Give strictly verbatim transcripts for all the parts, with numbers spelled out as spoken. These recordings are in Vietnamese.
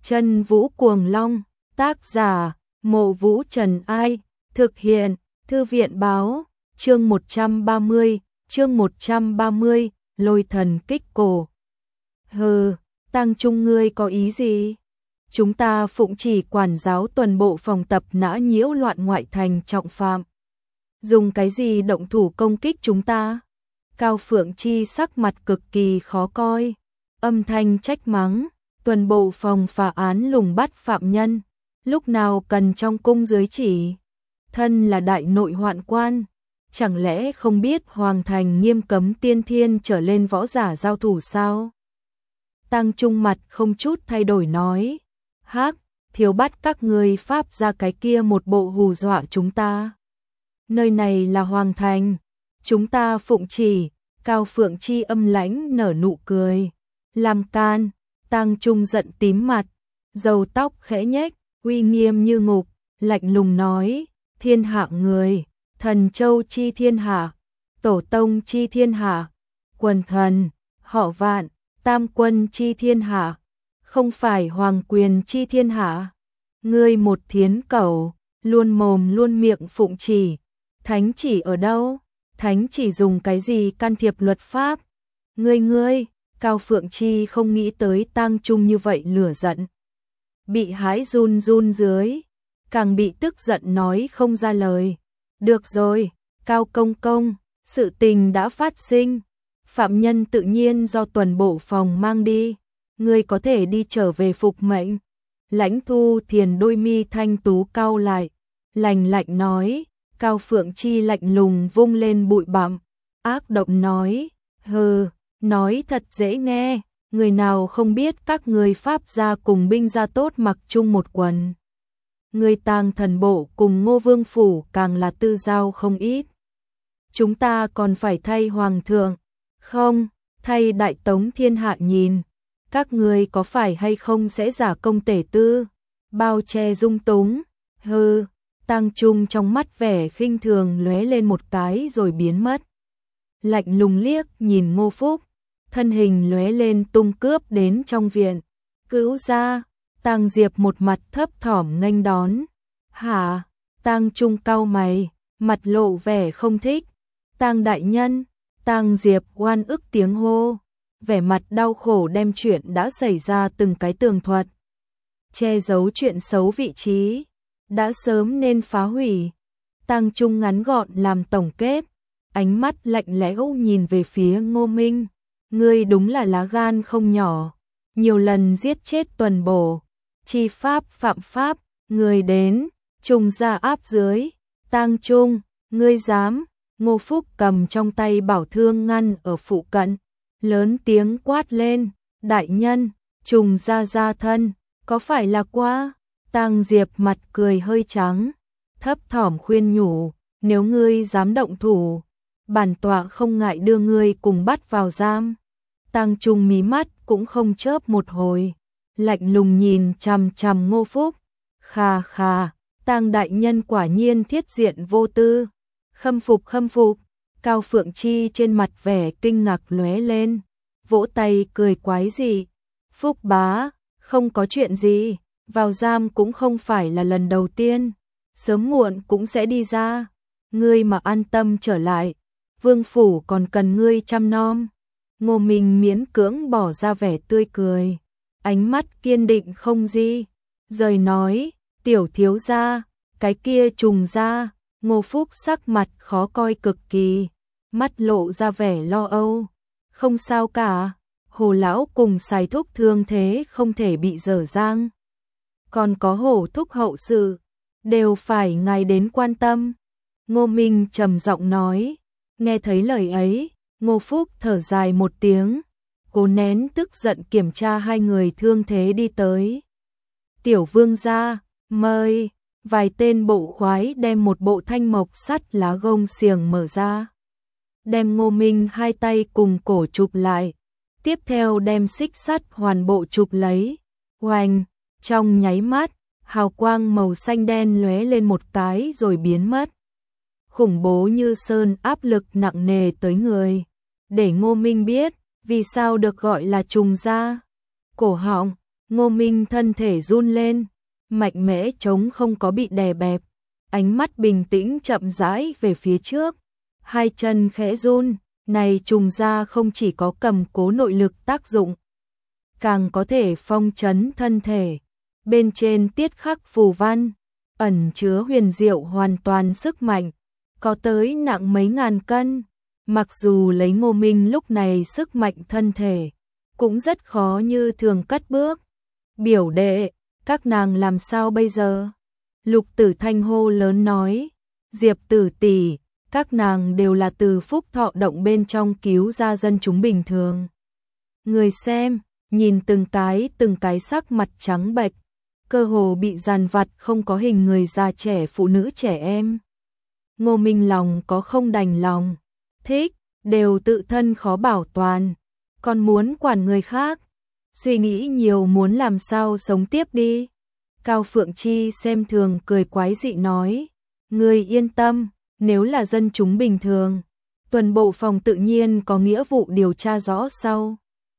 Chân Vũ Cuồng Long, tác giả, Mộ Vũ Trần Ai, thực hiện, Thư viện báo, chương một trăm ba mươi, chương một trăm ba mươi, Lôi Thần Kích Cổ. Hừ, Tăng Trung ngươi có ý gì? Chúng ta phụng chỉ quản giáo tuần bộ phòng tập nã nhiễu loạn ngoại thành trọng phạm. Dùng cái gì động thủ công kích chúng ta? Cao Phượng Chi sắc mặt cực kỳ khó coi, âm thanh trách mắng, tuần bộ phòng phá án lùng bắt phạm nhân, lúc nào cần trong cung dưới chỉ. Thân là đại nội hoạn quan, chẳng lẽ không biết hoàng thành nghiêm cấm tiên thiên trở lên võ giả giao thủ sao? Tăng Trung mặt không chút thay đổi nói, hắc, thiếu bắt các người pháp ra cái kia một bộ hù dọa chúng ta. Nơi này là hoàng thành, chúng ta phụng chỉ. Cao Phượng Chi âm lãnh nở nụ cười, làm can. Tăng Trung giận tím mặt, râu tóc khẽ nhếch, uy nghiêm như ngục, lạnh lùng nói, thiên hạ người, thần châu chi thiên hạ, tổ tông chi thiên hạ, quần thần, họ Vạn, tam quân chi thiên hạ, không phải hoàng quyền chi thiên hạ. Ngươi một thiến cẩu, luôn mồm luôn miệng phụng chỉ, thánh chỉ ở đâu? Thánh chỉ dùng cái gì can thiệp luật pháp? Ngươi ngươi, Cao Phượng Chi không nghĩ tới Tăng Trung như vậy lửa giận. Bị hãi run run dưới, càng bị tức giận nói không ra lời. Được rồi, Cao Công Công, sự tình đã phát sinh. Phạm nhân tự nhiên do tuần bộ phòng mang đi. Ngươi có thể đi trở về phục mệnh. Lãnh Thu Thiền đôi mi thanh tú cau lại, lạnh lạnh nói. Cao Phượng Chi lạnh lùng vung lên bụi bặm, ác độc nói, hừ, nói thật dễ nghe, người nào không biết các người pháp gia cùng binh gia tốt mặc chung một quần. Người Tàng Thần bộ cùng Ngô Vương phủ càng là tư giao không ít. Chúng ta còn phải thay hoàng thượng, không, thay đại tống thiên hạ nhìn, các người có phải hay không sẽ giả công tể tư, bao che dung túng, hừ. Tăng Trung trong mắt vẻ khinh thường lóe lên một cái rồi biến mất. Lạnh lùng liếc nhìn Ngô Phúc, thân hình lóe lên tung cướp đến trong viện. Cứu ra, Tăng Diệp một mặt thấp thỏm nghênh đón. Hả? Tăng Trung cau mày, mặt lộ vẻ không thích. Tăng đại nhân, Tăng Diệp oan ức tiếng hô, vẻ mặt đau khổ đem chuyện đã xảy ra từng cái tường thuật. Che giấu chuyện xấu vị trí. Đã sớm nên phá hủy. Tăng Trung ngắn gọn làm tổng kết, ánh mắt lạnh lẽo nhìn về phía Ngô Minh. Ngươi đúng là lá gan không nhỏ, nhiều lần giết chết tuần bổ, chi pháp phạm pháp, người đến, trùng ra áp dưới. Tăng Trung, ngươi dám? Ngô Phúc cầm trong tay bảo thương ngăn ở phụ cận, lớn tiếng quát lên, đại nhân, trùng ra ra thân, có phải là quá? Tăng Diệp mặt cười hơi trắng, thấp thỏm khuyên nhủ, nếu ngươi dám động thủ, bản tọa không ngại đưa ngươi cùng bắt vào giam. Tăng Trung mí mắt cũng không chớp một hồi, lạnh lùng nhìn chằm chằm Ngô Phúc. Khà khà, Tăng đại nhân quả nhiên thiết diện vô tư, khâm phục khâm phục. Cao Phượng Chi trên mặt vẻ kinh ngạc lóe lên, vỗ tay cười quái dị. Phúc bá, không có chuyện gì. Vào giam cũng không phải là lần đầu tiên, sớm muộn cũng sẽ đi ra. Ngươi mà an tâm trở lại, vương phủ còn cần ngươi chăm nom. Ngô Minh miễn cưỡng bỏ ra vẻ tươi cười, ánh mắt kiên định không di. Rời nói, tiểu thiếu gia, cái kia trùng ra. Ngô Phúc sắc mặt khó coi cực kỳ, mắt lộ ra vẻ lo âu. Không sao cả, Hồ lão cùng Sài thúc thương thế không thể bị dở dang. Còn có Hổ thúc hậu sự, đều phải ngài đến quan tâm. Ngô Minh trầm giọng nói, nghe thấy lời ấy, Ngô Phúc thở dài một tiếng, cố nén tức giận kiểm tra hai người thương thế đi tới. Tiểu vương gia, mời, vài tên bộ khoái đem một bộ thanh mộc sắt lá gông xiềng mở ra. Đem Ngô Minh hai tay cùng cổ chụp lại, tiếp theo đem xích sắt hoàn bộ chụp lấy, oanh. Trong nháy mắt, hào quang màu xanh đen lóe lên một cái rồi biến mất. Khủng bố như sơn áp lực nặng nề tới người, để Ngô Minh biết vì sao được gọi là trùng ra. Cổ họng, Ngô Minh thân thể run lên, mạnh mẽ chống không có bị đè bẹp, ánh mắt bình tĩnh chậm rãi về phía trước, hai chân khẽ run, này trùng ra không chỉ có cầm cố nội lực tác dụng, càng có thể phong trấn thân thể. Bên trên tiết khắc phù văn, ẩn chứa huyền diệu hoàn toàn sức mạnh, có tới nặng mấy ngàn cân. Mặc dù lấy Ngô Minh lúc này sức mạnh thân thể, cũng rất khó như thường cất bước. Biểu đệ, các nàng làm sao bây giờ? Lục Tử Thanh hô lớn nói, Diệp tử tỷ, các nàng đều là từ Phúc Thọ động bên trong cứu ra dân chúng bình thường. Người xem, nhìn từng cái từng cái sắc mặt trắng bệch, cơ hồ bị dàn vặt không có hình người già trẻ phụ nữ trẻ em. Ngô Minh lòng có không đành lòng, thích, đều tự thân khó bảo toàn, còn muốn quản người khác, suy nghĩ nhiều muốn làm sao sống tiếp đi. Cao Phượng Chi xem thường cười quái dị nói, người yên tâm, nếu là dân chúng bình thường, tuần bộ phòng tự nhiên có nghĩa vụ điều tra rõ sau,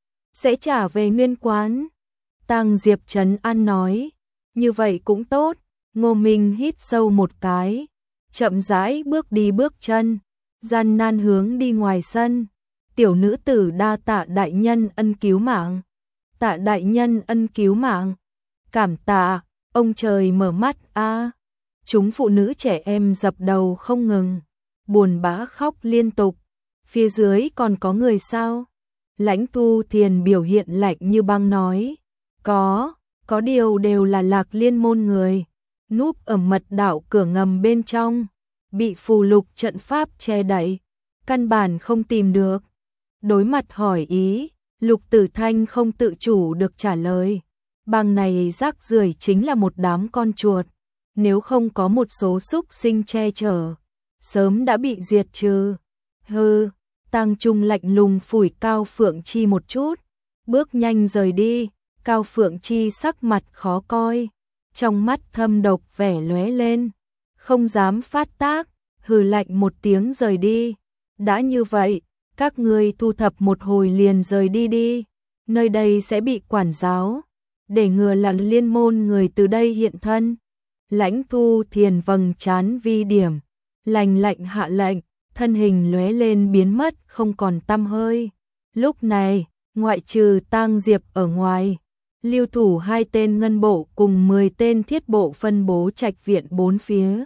sẽ trả về nguyên quán. Tang Diệp trấn an nói, như vậy cũng tốt. Ngô Minh hít sâu một cái, chậm rãi bước đi bước chân, gian nan hướng đi ngoài sân. Tiểu nữ tử đa tạ đại nhân ân cứu mạng. Tạ đại nhân ân cứu mạng. Cảm tạ, ông trời mở mắt a. Chúng phụ nữ trẻ em dập đầu không ngừng, buồn bã khóc liên tục. Phía dưới còn có người sao? Lãnh Thu Thiền biểu hiện lạnh như băng nói, có, có điều đều là Lạc Liên môn người, núp ở mật đạo cửa ngầm bên trong, bị phù lục trận pháp che đậy, căn bản không tìm được. Đối mặt hỏi ý, Lục Tử Thanh không tự chủ được trả lời, bang này rác rưởi chính là một đám con chuột, nếu không có một số xúc sinh che chở, sớm đã bị diệt trừ. Hừ. Tang Trung lạnh lùng phủi Cao Phượng Chi một chút, bước nhanh rời đi. Cao Phượng Chi sắc mặt khó coi, trong mắt thâm độc vẻ lóe lên, không dám phát tác, hừ lạnh một tiếng rời đi. Đã như vậy, các ngươi thu thập một hồi liền rời đi đi, nơi đây sẽ bị quản giáo, để ngừa là liên môn người từ đây hiện thân. Lãnh Thu Thiền vầng trán vi điểm, lạnh lạnh hạ lệnh, thân hình lóe lên biến mất không còn tăm hơi. Lúc này, ngoại trừ Tang Diệp ở ngoài, lưu thủ hai tên ngân bộ cùng mười tên thiết bộ phân bố trạch viện bốn phía.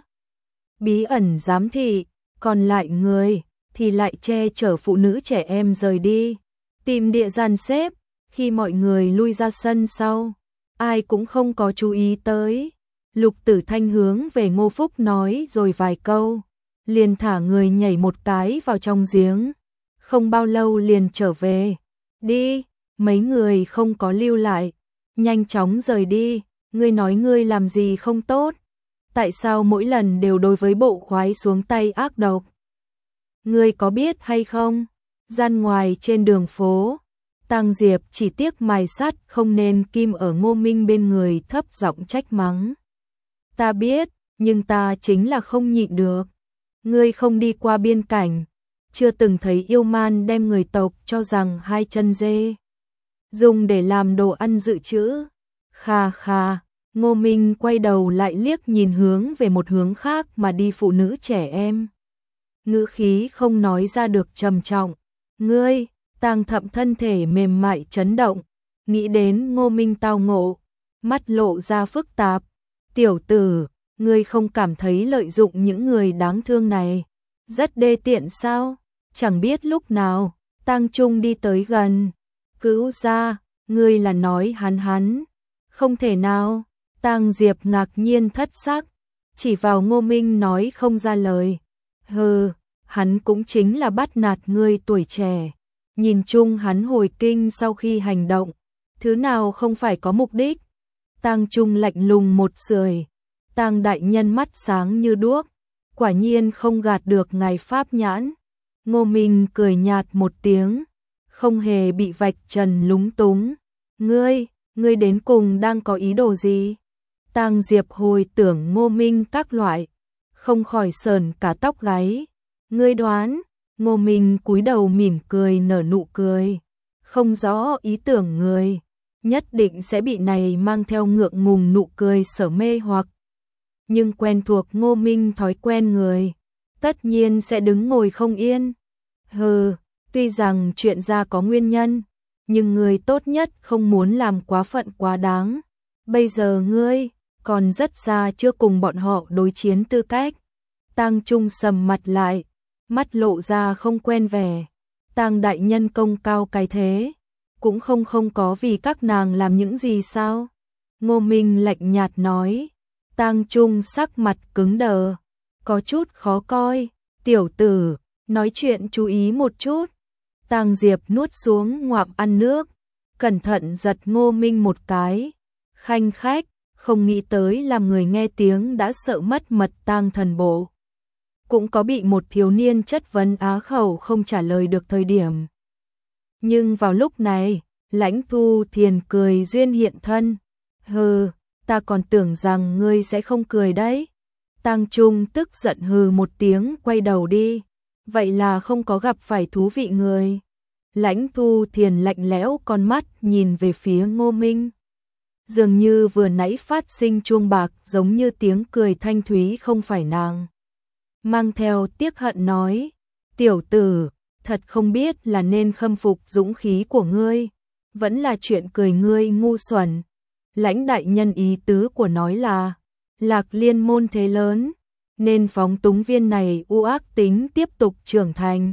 Bí ẩn giám thị, còn lại người thì lại che chở phụ nữ trẻ em rời đi, tìm địa gian xếp. Khi mọi người lui ra sân sau, ai cũng không có chú ý tới. Lục Tử Thanh hướng về Ngô Phúc nói rồi vài câu, liền thả người nhảy một cái vào trong giếng, không bao lâu liền trở về. Đi, mấy người không có lưu lại, nhanh chóng rời đi. Ngươi nói ngươi làm gì không tốt, tại sao mỗi lần đều đối với bộ khoái xuống tay ác độc? Ngươi có biết hay không? Gian ngoài trên đường phố, Tang Diệp chỉ tiếc mài sắt không nên kim ở Ngô Minh bên người thấp giọng trách mắng. Ta biết, nhưng ta chính là không nhịn được. Ngươi không đi qua biên cảnh, chưa từng thấy yêu man đem người tộc cho rằng hai chân dê dùng để làm đồ ăn dự trữ. Kha kha. Ngô Minh quay đầu lại liếc nhìn hướng về một hướng khác mà đi phụ nữ trẻ em, ngữ khí không nói ra được trầm trọng. Ngươi? Tang Thậm thân thể mềm mại chấn động, nghĩ đến Ngô Minh tao ngộ, mắt lộ ra phức tạp. Tiểu tử, ngươi không cảm thấy lợi dụng những người đáng thương này rất đê tiện sao? Chẳng biết lúc nào, Tang Trung đi tới gần. Cứu ra, ngươi là nói hắn hắn? Không thể nào. Tang Diệp ngạc nhiên thất sắc, chỉ vào Ngô Minh nói không ra lời. Hừ, hắn cũng chính là bắt nạt ngươi tuổi trẻ. Nhìn chung hắn hồi kinh sau khi hành động, thứ nào không phải có mục đích. Tang Trung lạnh lùng một sưởi. Tang đại nhân mắt sáng như đuốc, quả nhiên không gạt được ngài pháp nhãn. Ngô Minh cười nhạt một tiếng, không hề bị vạch trần lúng túng. Ngươi, ngươi đến cùng đang có ý đồ gì? Tang Diệp hồi tưởng Ngô Minh các loại, không khỏi sờn cả tóc gáy. Ngươi đoán? Ngô Minh cúi đầu mỉm cười nở nụ cười, không rõ ý tưởng người. nhất định sẽ bị này mang theo ngượng ngùng nụ cười sở mê hoặc. Nhưng quen thuộc Ngô Minh thói quen người, tất nhiên sẽ đứng ngồi không yên. Hừ, tuy rằng chuyện ra có nguyên nhân, nhưng người tốt nhất không muốn làm quá phận quá đáng. Bây giờ ngươi còn rất xa chưa cùng bọn họ đối chiến tư cách. Tang Trung sầm mặt lại, mắt lộ ra không quen vẻ. Tang đại nhân công cao cái thế, cũng không không có vì các nàng làm những gì sao? Ngô Minh lạnh nhạt nói. Tang Trung sắc mặt cứng đờ, có chút khó coi. Tiểu tử, nói chuyện chú ý một chút. Tang Diệp nuốt xuống ngoạm ăn nước, cẩn thận giật Ngô Minh một cái. Khanh khách, không nghĩ tới làm người nghe tiếng đã sợ mất mật tang thần bộ. Cũng có bị một thiếu niên chất vấn á khẩu không trả lời được thời điểm. Nhưng vào lúc này, Lãnh Thu Thiền cười duyên hiện thân. Hừ, ta còn tưởng rằng ngươi sẽ không cười đấy. Tang Trung tức giận hừ một tiếng quay đầu đi. Vậy là không có gặp phải thú vị người. Lãnh Thu Thiền lạnh lẽo con mắt nhìn về phía Ngô Minh. Dường như vừa nãy phát sinh chuông bạc giống như tiếng cười thanh thúy không phải nàng. Mang theo tiếc hận nói, tiểu tử, thật không biết là nên khâm phục dũng khí của ngươi, vẫn là chuyện cười ngươi ngu xuẩn. Lãnh đại nhân ý tứ của nói là, Lạc Liên môn thế lớn, nên phóng túng viên này u ác tính tiếp tục trưởng thành.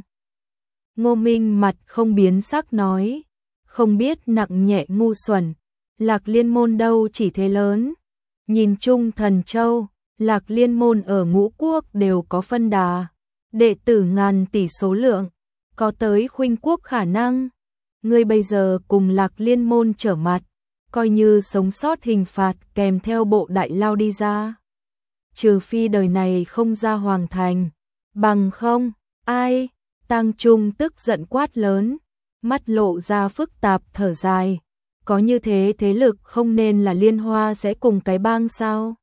Ngô Minh mặt không biến sắc nói, không biết nặng nhẹ ngu xuẩn, Lạc Liên môn đâu chỉ thế lớn. Nhìn chung Thần Châu, Lạc Liên môn ở ngũ quốc đều có phân đà, đệ tử ngàn tỷ số lượng, có tới khuynh quốc khả năng. Ngươi bây giờ cùng Lạc Liên môn trở mặt, coi như sống sót hình phạt kèm theo bộ đại lao đi ra. Trừ phi đời này không ra hoàng thành, bằng không, ai? Tang Trung tức giận quát lớn, mắt lộ ra phức tạp thở dài. Có như thế thế lực không nên là Liên Hoa sẽ cùng cái bang sao?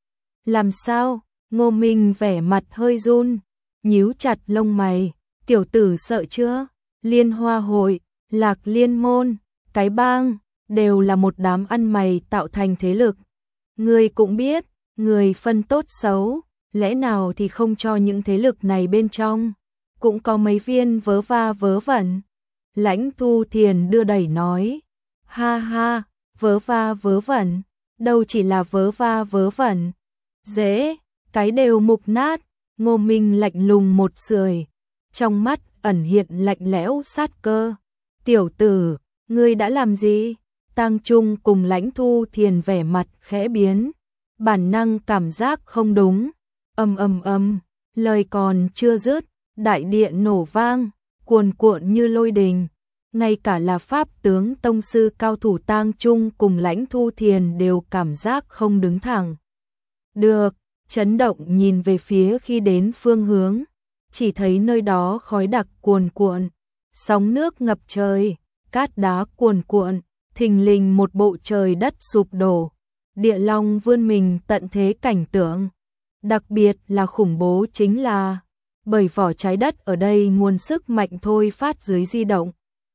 Làm sao? Ngô Minh vẻ mặt hơi run, nhíu chặt lông mày, tiểu tử sợ chưa? Liên Hoa hội, Lạc Liên môn, cái bang, đều là một đám ăn mày tạo thành thế lực. Người cũng biết, người phân tốt xấu, lẽ nào thì không cho những thế lực này bên trong, cũng có mấy viên vớ va vớ vẩn. Lãnh Thu Thiền đưa đẩy nói, ha ha, vớ va vớ vẩn, đâu chỉ là vớ va vớ vẩn. Dễ, cái đều mục nát. Ngô Minh lạnh lùng một sưởi, trong mắt ẩn hiện lạnh lẽo sát cơ. Tiểu tử, ngươi đã làm gì? Tang Trung cùng Lãnh Thu Thiền vẻ mặt khẽ biến, bản năng cảm giác không đúng. Ầm ầm ầm, lời còn chưa dứt, đại địa nổ vang, cuồn cuộn như lôi đình. Ngay cả là pháp tướng tông sư cao thủ Tang Trung cùng Lãnh Thu Thiền đều cảm giác không đứng thẳng. Được, chấn động nhìn về phía khi đến phương hướng, chỉ thấy nơi đó khói đặc cuồn cuộn, sóng nước ngập trời, cát đá cuồn cuộn, thình lình một bộ trời đất sụp đổ, địa long vươn mình tận thế cảnh tượng. Đặc biệt là khủng bố chính là, bởi vỏ trái đất ở đây nguồn sức mạnh thôi phát dưới di động,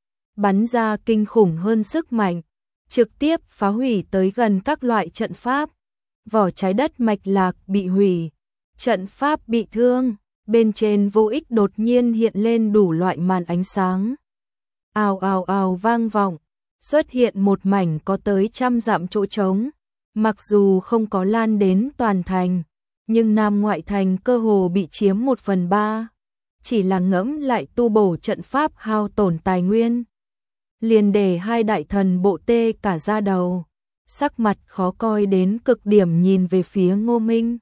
bắn ra kinh khủng hơn sức mạnh, trực tiếp phá hủy tới gần các loại trận pháp. Vỏ trái đất mạch lạc bị hủy, trận pháp bị thương, bên trên vô ích đột nhiên hiện lên đủ loại màn ánh sáng. Ào ào ào vang vọng, xuất hiện một mảnh có tới trăm dặm chỗ trống, mặc dù không có lan đến toàn thành, nhưng Nam ngoại thành cơ hồ bị chiếm một phần ba, chỉ là ngẫm lại tu bổ trận pháp hao tổn tài nguyên. Liền để hai đại thần bộ tê cả da đầu, sắc mặt khó coi đến cực điểm nhìn về phía Ngô Minh.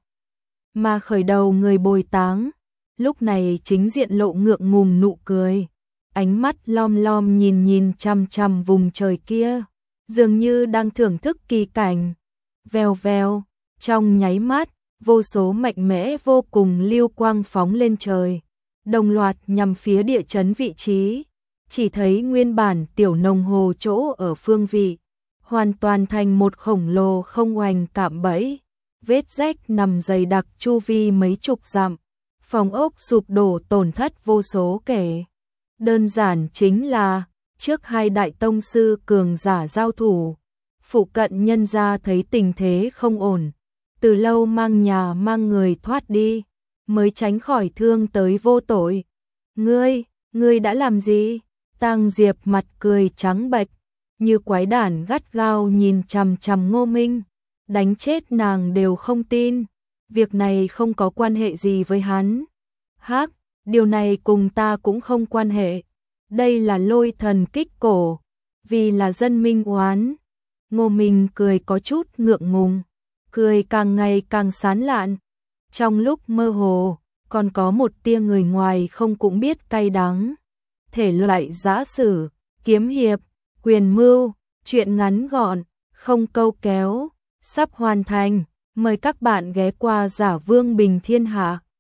Mà khởi đầu người bồi táng, lúc này chính diện lộ ngượng ngùng nụ cười, ánh mắt lom lom nhìn nhìn chằm chằm vùng trời kia, dường như đang thưởng thức kỳ cảnh. Vèo vèo, trong nháy mắt, vô số mạnh mẽ vô cùng lưu quang phóng lên trời, đồng loạt nhằm phía địa chấn vị trí. Chỉ thấy nguyên bản tiểu nông hồ chỗ ở phương vị, hoàn toàn thành một khổng lồ không oanh cạm bẫy, vết rách nằm dày đặc chu vi mấy chục dặm, phòng ốc sụp đổ tổn thất vô số kể. Đơn giản chính là trước hai đại tông sư cường giả giao thủ, phụ cận nhân gia thấy tình thế không ổn, từ lâu mang nhà mang người thoát đi, mới tránh khỏi thương tới vô tội. Ngươi, ngươi đã làm gì? Tang Diệp mặt cười trắng bệch, như quái đản gắt gao nhìn chằm chằm Ngô Minh, đánh chết nàng đều không tin, việc này không có quan hệ gì với hắn. Hắc, điều này cùng ta cũng không quan hệ, đây là lôi thần kích cổ, vì là dân minh oán. Ngô Minh cười có chút ngượng ngùng, cười càng ngày càng sán lạn, trong lúc mơ hồ, còn có một tia người ngoài không cũng biết cay đắng. Thể loại giã sử, kiếm hiệp, quyền mưu, truyện ngắn gọn, không câu kéo, sắp hoàn thành, mời các bạn ghé qua Giả Vương Bình Thiên Hạ.